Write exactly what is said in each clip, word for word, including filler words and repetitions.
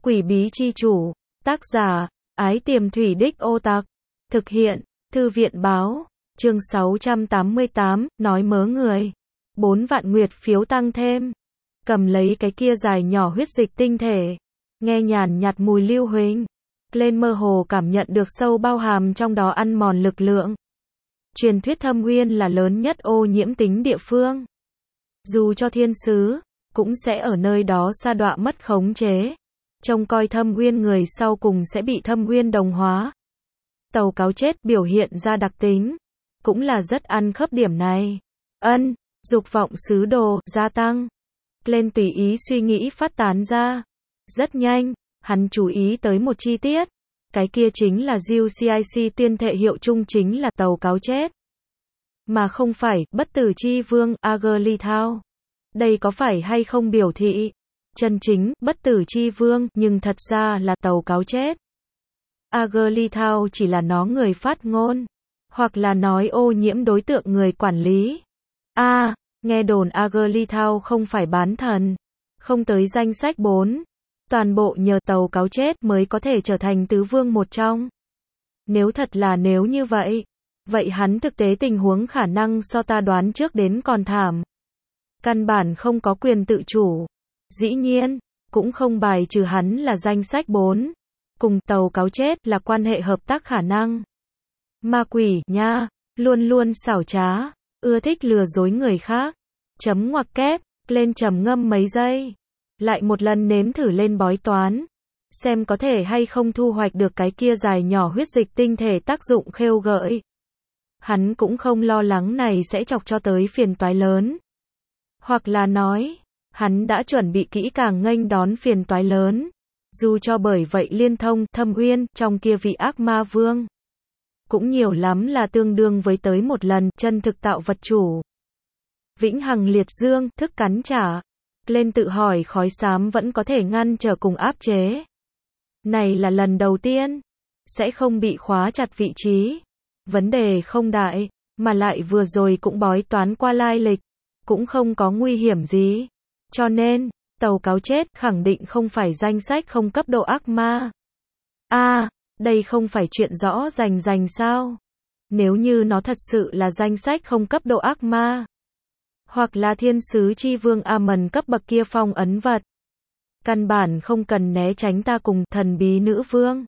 Quỷ bí chi chủ, tác giả, Ái Tiềm Thủy Đích Ô Tặc, thực hiện, Thư viện báo, chương sáu trăm tám mươi tám, nói mớ người. Bốn vạn nguyệt phiếu tăng thêm. Cầm lấy cái kia dài nhỏ huyết dịch tinh thể. Nghe nhàn nhạt mùi lưu huỳnh. Lên mơ hồ cảm nhận được sâu bao hàm trong đó ăn mòn lực lượng. Truyền thuyết Thâm Uyên là lớn nhất ô nhiễm tính địa phương. Dù cho thiên sứ, cũng sẽ ở nơi đó sa đọa mất khống chế. Trông coi Thâm Uyên người sau cùng sẽ bị Thâm Uyên đồng hóa. Tàu cáo chết biểu hiện ra đặc tính, cũng là rất ăn khớp điểm này. Ân, dục vọng sứ đồ, gia tăng. Lên tùy ý suy nghĩ phát tán ra. Rất nhanh, hắn chú ý tới một chi tiết. Cái kia chính là giê u xê i xê tuyên thệ hiệu chung chính là tàu cáo chết. Mà không phải, bất tử chi vương, Agerlithau. Đây có phải hay không biểu thị chân chính, bất tử chi vương, nhưng thật ra là tàu cáo chết. Agerlithau chỉ là nó người phát ngôn, hoặc là nói ô nhiễm đối tượng người quản lý. A, à, nghe đồn Agerlithau không phải bán thần, không tới danh sách bốn. Toàn bộ nhờ tàu cáo chết mới có thể trở thành tứ vương một trong. Nếu thật là nếu như vậy, vậy hắn thực tế tình huống khả năng so ta đoán trước đến còn thảm. Căn bản không có quyền tự chủ. Dĩ nhiên, cũng không bài trừ hắn là danh sách bốn. Cùng tàu cáo chết là quan hệ hợp tác khả năng. Ma quỷ, nha, luôn luôn xảo trá, ưa thích lừa dối người khác. Chấm ngoặc kép, lên trầm ngâm mấy giây. Lại một lần nếm thử lên bói toán. Xem có thể hay không thu hoạch được cái kia dài nhỏ huyết dịch tinh thể tác dụng khêu gợi. Hắn cũng không lo lắng này sẽ chọc cho tới phiền toái lớn. Hoặc là nói, hắn đã chuẩn bị kỹ càng nghênh đón phiền toái lớn. Dù cho bởi vậy liên thông, Thâm Uyên, trong kia vị ác ma vương. Cũng nhiều lắm là tương đương với tới một lần, chân thực tạo vật chủ. Vĩnh hằng liệt dương, thức cắn trả. Lên tự hỏi khói xám vẫn có thể ngăn trở cùng áp chế. Này là lần đầu tiên. Sẽ không bị khóa chặt vị trí. Vấn đề không đại, mà lại vừa rồi cũng bói toán qua lai lịch. Cũng không có nguy hiểm gì. Cho nên, tàu cáo chết khẳng định không phải danh sách không cấp độ ác ma. A, à, đây không phải chuyện rõ rành rành sao? Nếu như nó thật sự là danh sách không cấp độ ác ma, hoặc là thiên sứ chi vương Amon cấp bậc kia phong ấn vật, căn bản không cần né tránh ta cùng thần bí nữ vương.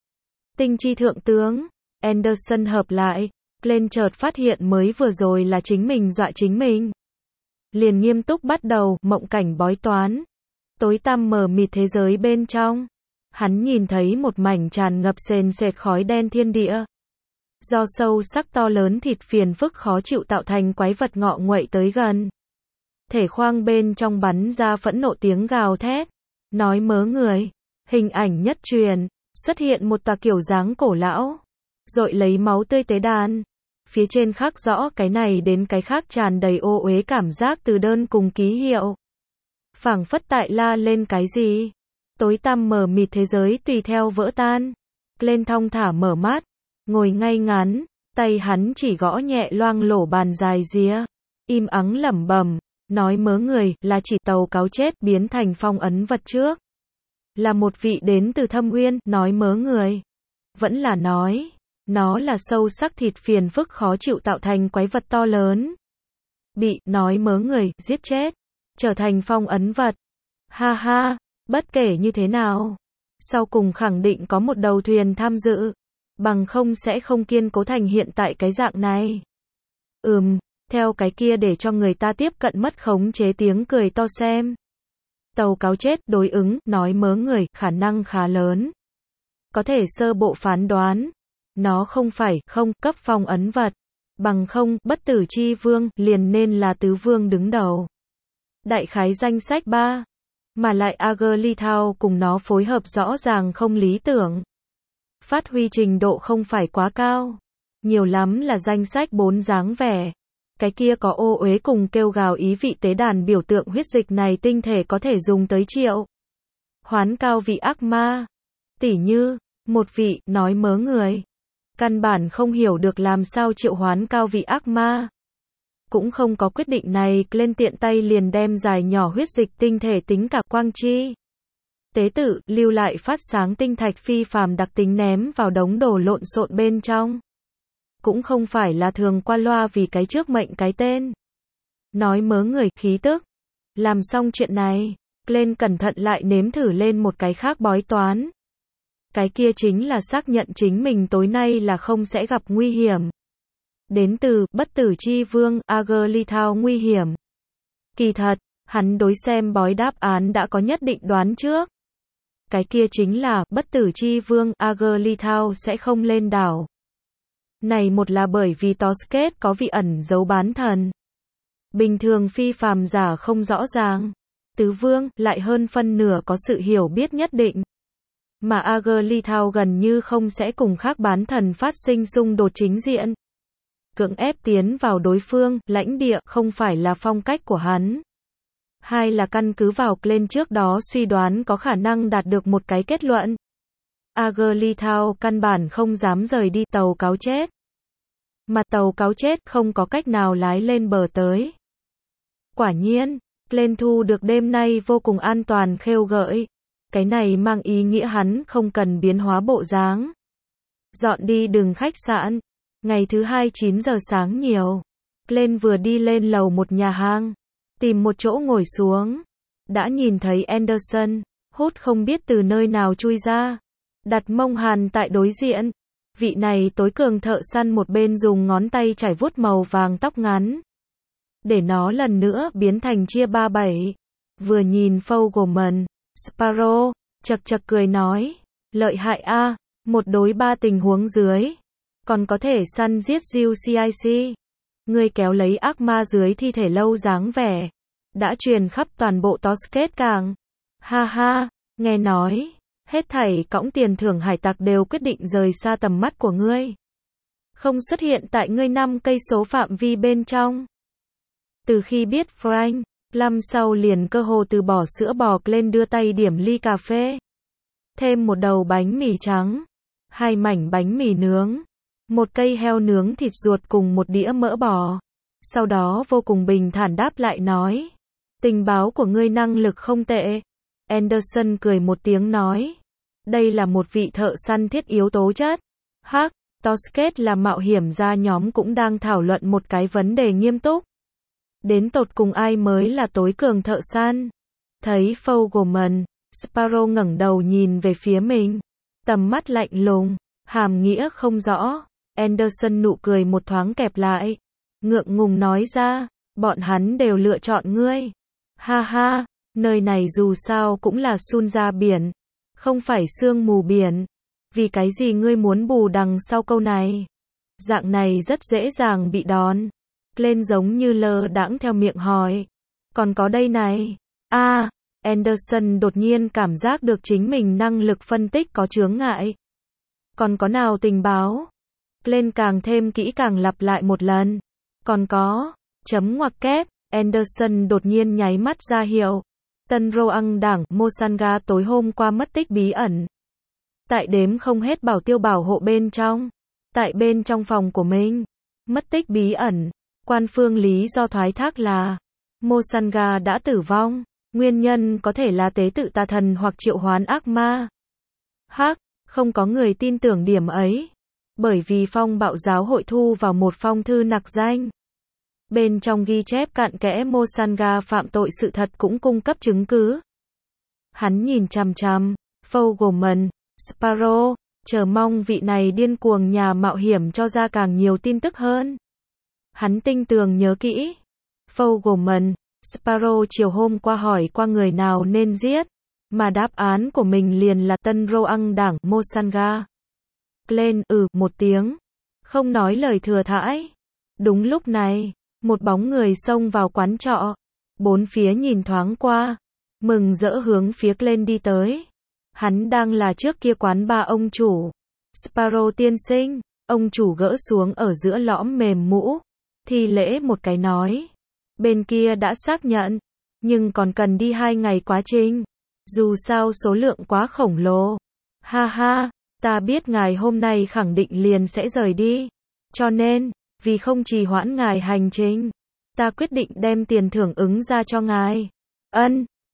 Tinh chi thượng tướng, Anderson hợp lại, lên chợt phát hiện mới vừa rồi là chính mình dọa chính mình. Liền nghiêm túc bắt đầu, mộng cảnh bói toán. Tối tăm mờ mịt thế giới bên trong. Hắn nhìn thấy một mảnh tràn ngập sền sệt khói đen thiên địa. Do sâu sắc to lớn thịt phiền phức khó chịu tạo thành quái vật ngọ nguậy tới gần. Thể khoang bên trong bắn ra phẫn nộ tiếng gào thét. Nói mớ người. Hình ảnh nhất truyền. Xuất hiện một tà kiểu dáng cổ lão. Rội lấy máu tươi tế đàn. Phía trên khắc rõ cái này đến cái khác tràn đầy ô uế cảm giác từ đơn cùng ký hiệu. Phảng phất tại la lên cái gì. Tối tăm mờ mịt thế giới tùy theo vỡ tan. Lên thong thả mở mắt. Ngồi ngay ngắn. Tay hắn chỉ gõ nhẹ loang lổ bàn dài ría. Im ắng lẩm bẩm. Nói mớ người là chỉ tàu cáo chết biến thành phong ấn vật trước. Là một vị đến từ Thâm Uyên. Nói mớ người. Vẫn là nói. Nó là sâu sắc thịt phiền phức khó chịu tạo thành quái vật to lớn. Bị, nói mớ người, giết chết. Trở thành phong ấn vật. Ha ha, bất kể như thế nào. Sau cùng khẳng định có một đầu thuyền tham dự. Bằng không sẽ không kiên cố thành hiện tại cái dạng này. Ừm, theo cái kia để cho người ta tiếp cận mất khống chế tiếng cười to xem. Tàu cáo chết đối ứng, nói mớ người, khả năng khá lớn. Có thể sơ bộ phán đoán. Nó không phải, không, cấp phong ấn vật. Bằng không, bất tử chi vương, liền nên là tứ vương đứng đầu. Đại khái danh sách ba. Mà lại Agerlithau cùng nó phối hợp rõ ràng không lý tưởng. Phát huy trình độ không phải quá cao. Nhiều lắm là danh sách bốn dáng vẻ. Cái kia có ô uế cùng kêu gào ý vị tế đàn biểu tượng huyết dịch này tinh thể có thể dùng tới triệu. Hoán cao vị ác ma. Tỉ như, một vị, nói mớ người. Căn bản không hiểu được làm sao triệu hoán cao vị ác ma. Cũng không có quyết định này, lên tiện tay liền đem dài nhỏ huyết dịch tinh thể tính cả quang chi. Tế tự, lưu lại phát sáng tinh thạch phi phàm đặc tính ném vào đống đồ lộn xộn bên trong. Cũng không phải là thường qua loa vì cái trước mệnh cái tên. Nói mớ người khí tức. Làm xong chuyện này, Glenn cẩn thận lại nếm thử lên một cái khác bói toán. Cái kia chính là xác nhận chính mình tối nay là không sẽ gặp nguy hiểm. Đến từ, bất tử chi vương, Agerlithau nguy hiểm. Kỳ thật, hắn đối xem bói đáp án đã có nhất định đoán trước. Cái kia chính là, bất tử chi vương, Agerlithau sẽ không lên đảo. Này một là bởi vì Tosket có vị ẩn giấu bán thần. Bình thường phi phàm giả không rõ ràng. Tứ vương, lại hơn phân nửa có sự hiểu biết nhất định. Mà Agerlithau gần như không sẽ cùng khác bán thần phát sinh xung đột chính diện. Cưỡng ép tiến vào đối phương, lãnh địa, không phải là phong cách của hắn. Hai là căn cứ vào Glenn trước đó suy đoán có khả năng đạt được một cái kết luận. Agerlithau căn bản không dám rời đi tàu cáo chết. Mà tàu cáo chết không có cách nào lái lên bờ tới. Quả nhiên, Glenn thu được đêm nay vô cùng an toàn khêu gợi. Cái này mang ý nghĩa hắn không cần biến hóa bộ dáng. Dọn đi đường khách sạn. Ngày thứ hai chín giờ sáng nhiều. Glenn vừa đi lên lầu một nhà hàng. Tìm một chỗ ngồi xuống. Đã nhìn thấy Anderson. Hút không biết từ nơi nào chui ra. Đặt mông hàn tại đối diện. Vị này tối cường thợ săn một bên dùng ngón tay chải vuốt màu vàng tóc ngắn. Để nó lần nữa biến thành chia ba bảy. Vừa nhìn Fogelman, Sparrow, chật chật cười nói. Lợi hại a, một đối ba tình huống dưới. Còn có thể săn giết Jill xê i xê. Ngươi kéo lấy ác ma dưới thi thể lâu dáng vẻ. Đã truyền khắp toàn bộ Tosket cảng. Ha ha, nghe nói. Hết thảy cõng tiền thưởng hải tặc đều quyết định rời xa tầm mắt của ngươi. Không xuất hiện tại ngươi năm cây số phạm vi bên trong. Từ khi biết Frank, Lâm sau liền cơ hồ từ bỏ sữa bò lên đưa tay điểm ly cà phê. Thêm một đầu bánh mì trắng. Hai mảnh bánh mì nướng. Một cây heo nướng thịt ruột cùng một đĩa mỡ bò. Sau đó vô cùng bình thản đáp lại nói. Tình báo của ngươi năng lực không tệ. Anderson cười một tiếng nói. Đây là một vị thợ săn thiết yếu tố chất. Hắc, Tosket là mạo hiểm gia nhóm cũng đang thảo luận một cái vấn đề nghiêm túc. Đến tột cùng ai mới là tối cường thợ săn? Thấy Fogelman, Sparrow ngẩng đầu nhìn về phía mình. Tầm mắt lạnh lùng, hàm nghĩa không rõ. Anderson nụ cười một thoáng kẹp lại. Ngượng ngùng nói ra, bọn hắn đều lựa chọn ngươi. Ha ha, nơi này dù sao cũng là sun ra biển. Không phải sương mù biển. Vì cái gì ngươi muốn bù đằng sau câu này? Dạng này rất dễ dàng bị đón. Lên giống như lơ đãng theo miệng hỏi. Còn có đây này. A, à, Anderson đột nhiên cảm giác được chính mình năng lực phân tích có chướng ngại. Còn có nào tình báo? Lên càng thêm kỹ càng lặp lại một lần. Còn có. Chấm ngoặc kép. Anderson đột nhiên nháy mắt ra hiệu. Tân Roang đảng Mosanga tối hôm qua mất tích bí ẩn. Tại đếm không hết bảo tiêu bảo hộ bên trong. Tại bên trong phòng của mình. Mất tích bí ẩn. Quan phương lý do thoái thác là Mosanga đã tử vong. Nguyên nhân có thể là tế tự tà thần hoặc triệu hoán ác ma. Hắc, không có người tin tưởng điểm ấy. Bởi vì phong bạo giáo hội thu vào một phong thư nặc danh. Bên trong ghi chép cặn kẽ Mosanga phạm tội sự thật cũng cung cấp chứng cứ. Hắn nhìn chằm chằm, Fogelman, Sparrow, chờ mong vị này điên cuồng nhà mạo hiểm cho ra càng nhiều tin tức hơn. Hắn tinh tường nhớ kỹ. Fogelman, Sparrow chiều hôm qua hỏi qua người nào nên giết, mà đáp án của mình liền là Tân Roang đảng Mosanga. Glenn ừ một tiếng, không nói lời thừa thãi. Đúng lúc này, một bóng người xông vào quán trọ, bốn phía nhìn thoáng qua, mừng rỡ hướng phía Glenn đi tới. Hắn đang là trước kia quán ba ông chủ. Sparrow tiên sinh, ông chủ gỡ xuống ở giữa lõm mềm mũ, thi lễ một cái nói. Bên kia đã xác nhận, nhưng còn cần đi hai ngày quá trình. Dù sao số lượng quá khổng lồ. Ha ha, ta biết ngài hôm nay khẳng định liền sẽ rời đi. Cho nên, vì không trì hoãn ngài hành trình, ta quyết định đem tiền thưởng ứng ra cho ngài. Ân,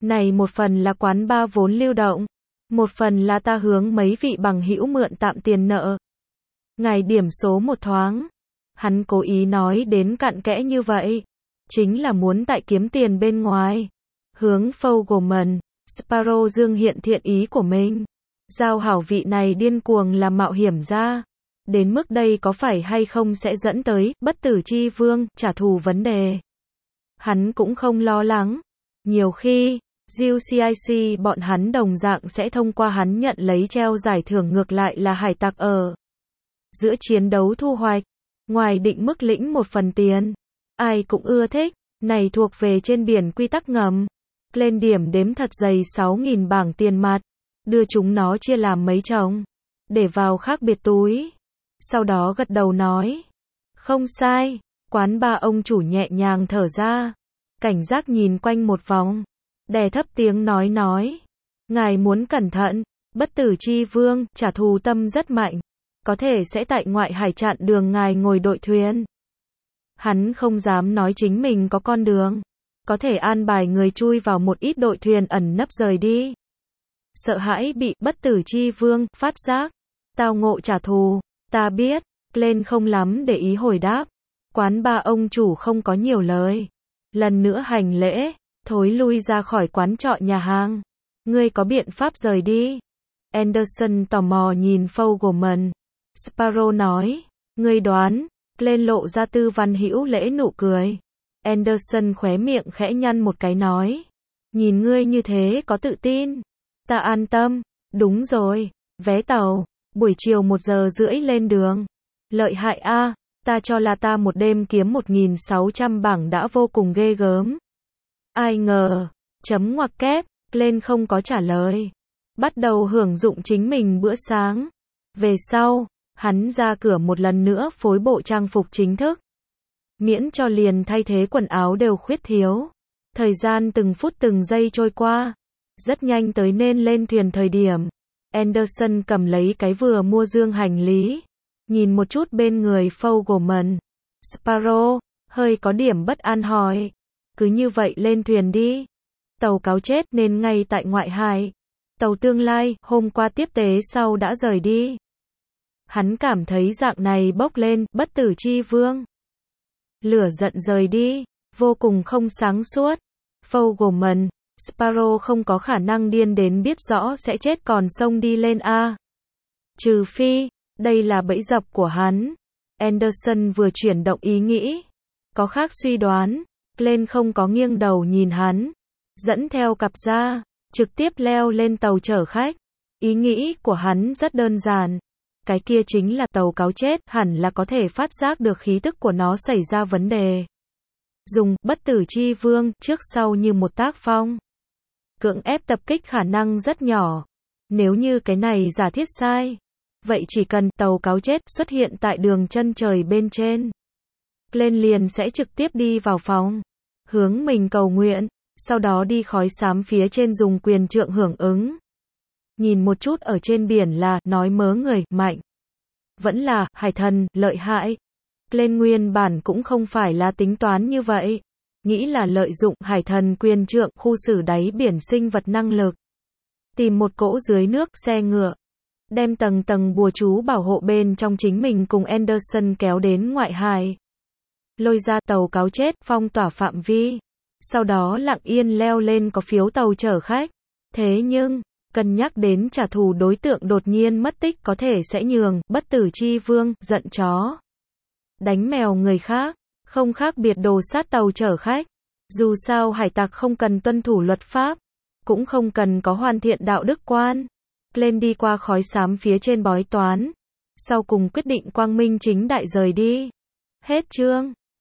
Này một phần là quán bar vốn lưu động, một phần là ta hướng mấy vị bằng hữu mượn tạm tiền nợ. Ngài điểm số một thoáng. Hắn cố ý nói đến cặn kẽ như vậy, chính là muốn tại kiếm tiền bên ngoài. Hướng Fogelman, Sparrow dương hiện thiện ý của mình. Giao hảo vị này điên cuồng là mạo hiểm ra. Đến mức đây có phải hay không sẽ dẫn tới bất tử chi vương trả thù vấn đề. Hắn cũng không lo lắng. Nhiều khi, giê xê i xê bọn hắn đồng dạng sẽ thông qua hắn nhận lấy treo giải thưởng ngược lại là hải tặc ở giữa chiến đấu thu hoạch. Ngoài định mức lĩnh một phần tiền. Ai cũng ưa thích. Này thuộc về trên biển quy tắc ngầm. Lên điểm đếm thật dày sáu nghìn bảng tiền mặt. Đưa chúng nó chia làm mấy chồng. Để vào khác biệt túi. Sau đó gật đầu nói. Không sai. Quán ba ông chủ nhẹ nhàng thở ra. Cảnh giác nhìn quanh một vòng. Đè thấp tiếng nói nói. Ngài muốn cẩn thận. Bất tử chi vương, trả thù tâm rất mạnh. Có thể sẽ tại ngoại hải chặn đường ngài ngồi đội thuyền. Hắn không dám nói chính mình có con đường. Có thể an bài người chui vào một ít đội thuyền ẩn nấp rời đi. Sợ hãi bị bất tử chi vương phát giác. Tao ngộ trả thù. Ta biết. Glenn không lắm để ý hồi đáp. Quán ba ông chủ không có nhiều lời. Lần nữa hành lễ. Thối lui ra khỏi quán trọ nhà hàng. Ngươi có biện pháp rời đi. Anderson tò mò nhìn Fogelman. Sparrow nói. Ngươi đoán. Glenn lộ ra tư văn hữu lễ nụ cười. Anderson khóe miệng khẽ nhăn một cái nói. Nhìn ngươi như thế có tự tin. Ta an tâm. Đúng rồi. Vé tàu. Buổi chiều một giờ rưỡi lên đường. Lợi hại a. Ta cho là ta một đêm kiếm một nghìn sáu trăm bảng đã vô cùng ghê gớm. Ai ngờ. Chấm ngoặc kép. Glenn không có trả lời. Bắt đầu hưởng dụng chính mình bữa sáng. Về sau, hắn ra cửa một lần nữa phối bộ trang phục chính thức. Miễn cho liền thay thế quần áo đều khuyết thiếu. Thời gian từng phút từng giây trôi qua. Rất nhanh tới nên lên thuyền thời điểm. Anderson cầm lấy cái vừa mua dương hành lý. Nhìn một chút bên người Fogelman. Sparrow, hơi có điểm bất an hỏi. Cứ như vậy lên thuyền đi. Tàu cáo chết nên ngay tại ngoại hải. Tàu tương lai, hôm qua tiếp tế sau đã rời đi. Hắn cảm thấy dạng này bốc lên, bất tử chi vương. Lửa giận rời đi, vô cùng không sáng suốt. Fogelman, Sparrow không có khả năng điên đến biết rõ sẽ chết còn xông đi lên a. Trừ phi, đây là bẫy dập của hắn. Anderson vừa chuyển động ý nghĩ. Có khác suy đoán, Glenn không có nghiêng đầu nhìn hắn. Dẫn theo cặp ra, trực tiếp leo lên tàu chở khách. Ý nghĩ của hắn rất đơn giản. Cái kia chính là tàu cáo chết, hẳn là có thể phát giác được khí tức của nó xảy ra vấn đề. Dùng bất tử chi vương trước sau như một tác phong. Cưỡng ép tập kích khả năng rất nhỏ. Nếu như cái này giả thiết sai, vậy chỉ cần tàu cáo chết xuất hiện tại đường chân trời bên trên, Glenn liền sẽ trực tiếp đi vào phòng, hướng mình cầu nguyện, sau đó đi khói xám phía trên dùng quyền trượng hưởng ứng. Nhìn một chút ở trên biển là nói mớ người mạnh, vẫn là hải thần lợi hại. Glenn nguyên bản cũng không phải là tính toán như vậy, nghĩ là lợi dụng hải thần quyền trượng khu xử đáy biển sinh vật năng lực, tìm một cỗ dưới nước xe ngựa, đem tầng tầng bùa chú bảo hộ bên trong chính mình cùng Anderson kéo đến ngoại hải, lôi ra tàu cáo chết phong tỏa phạm vi, sau đó lặng yên leo lên có phiếu tàu chở khách. Thế nhưng cân nhắc đến trả thù đối tượng đột nhiên mất tích có thể sẽ nhường bất tử chi vương giận chó đánh mèo người khác, không khác biệt đồ sát tàu chở khách. Dù sao hải tặc không cần tuân thủ luật pháp, cũng không cần có hoàn thiện đạo đức quan. Lên đi qua khói xám phía trên bói toán, sau cùng quyết định quang minh chính đại rời đi. Hết chương.